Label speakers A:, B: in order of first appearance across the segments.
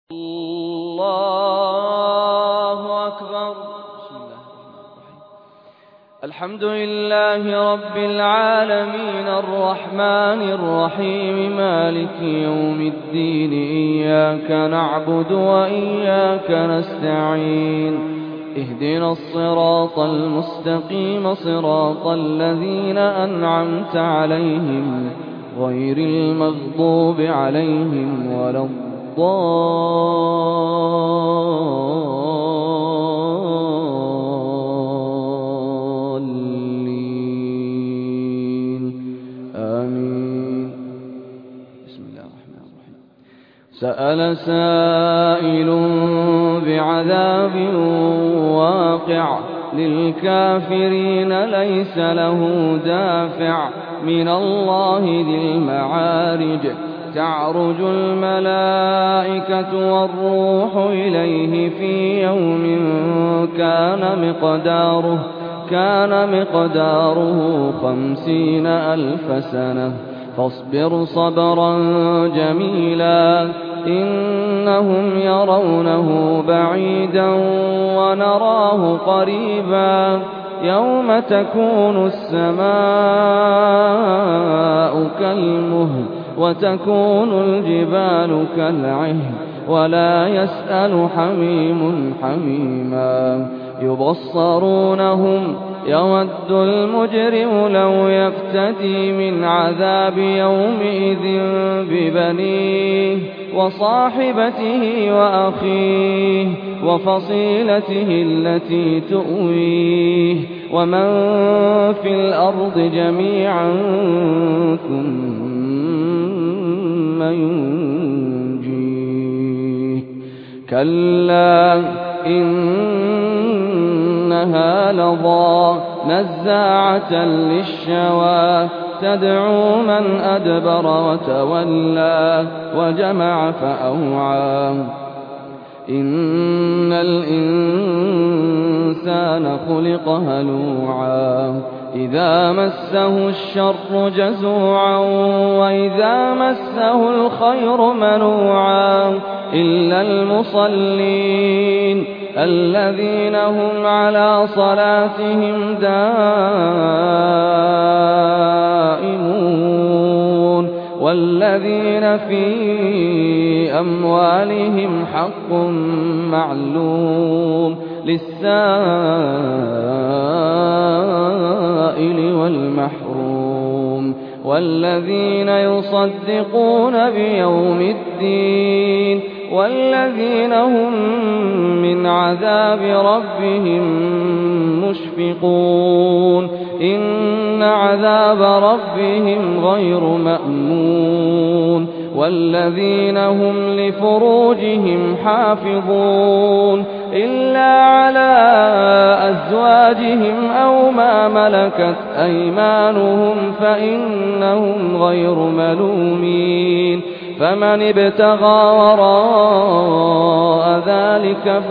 A: الله أكبر. بسم الله الرحمن الرحيم. الحمد لله رب العالمين الرحمن الرحيم مالك يوم الدين. إياك نعبد وإياك نستعين. اهدنا الصراط المستقيم صراط الذين أنعمت عليهم غير المغضوب عليهم ولا الضالين. آمين. بسم الله الرحمن الرحيم. سأل سائل بعذاب واقع للكافرين ليس له دافع من الله ذي المعارج. تعرج الملائكة والروح إليه في يوم كان مقداره 50,000 سنة. فاصبر صبرا جميلا إنهم يرونه بعيدا ونراه قريبا. يوم تكون السماء كالمهل وتكون الجبال كالعهن ولا يسأل حميم حميما. يبصرونهم يود المجرم لو يفتدي من عذاب يومئذ ببنيه وصاحبته وأخيه وفصيلته التي تؤويه ومن في الأرض جميعا ثم ينجيه. كلا إنها لظى نزاعة للشوى تدعو من أدبر وتولى وجمع فأوعى. إن الإنسان خلق هلوعا إذا مسه الشر جزوعا وإذا مسه الخير منوعا. إلا المصلين الذين هم على صلاتهم دائمون والذين في أموالهم حق معلوم للسائل والمحروم. والذين يصدقون بيوم الدين والذين هم من عذاب ربهم مشفقون. إن عذاب ربهم غير مأمون. والذين هم لفروجهم حافظون إلا على أزواجهم أو ما ملكت أيمانهم فإنهم غير ملومين. فمن ابتغى وراء ذلك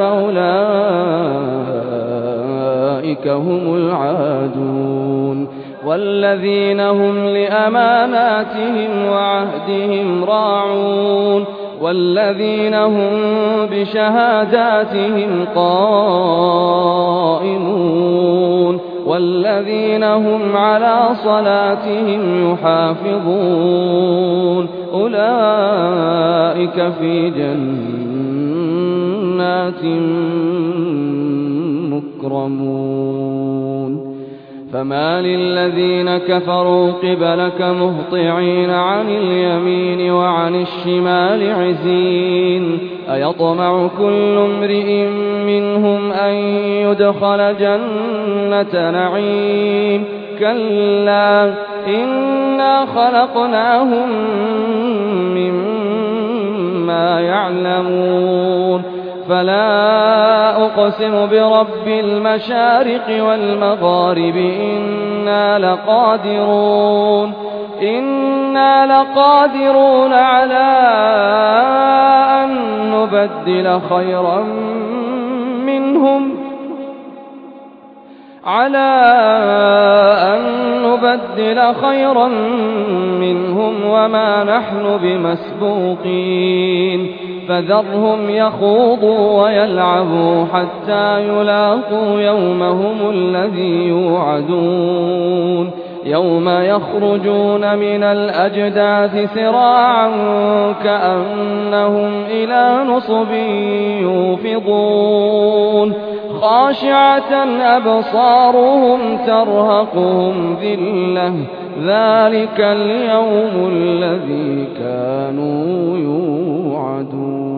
A: فأولئك هم العادون. والذين هم لأماناتهم وعهدهم راعون والذين هم بشهاداتهم قائمون والذين هم على صلاتهم يحافظون. أولئك في جنات مكرمون. فما للذين كفروا قبلك مهطعين عن اليمين وعن الشمال عزين. أيطمع كل امرئ منهم أن يدخل جنة نعيم. كلا إنا خلقناهم مما يعلمون. فلا أقسم برب المشارق والمغارب إنا لقادرون على أن نبدل خيرا منهم أن نبدل خيرا منهم وما نحن بمسبوقين فذرهم يخوضوا ويلعبوا حتى يلاقوا يومهم الذي يوعدون يوم يخرجون من الأجداث سراعا كأنهم إلى نصب يوفضون خاشعة أبصارهم ترهقهم ذلة ذلك اليوم الذي كانوا يوعدون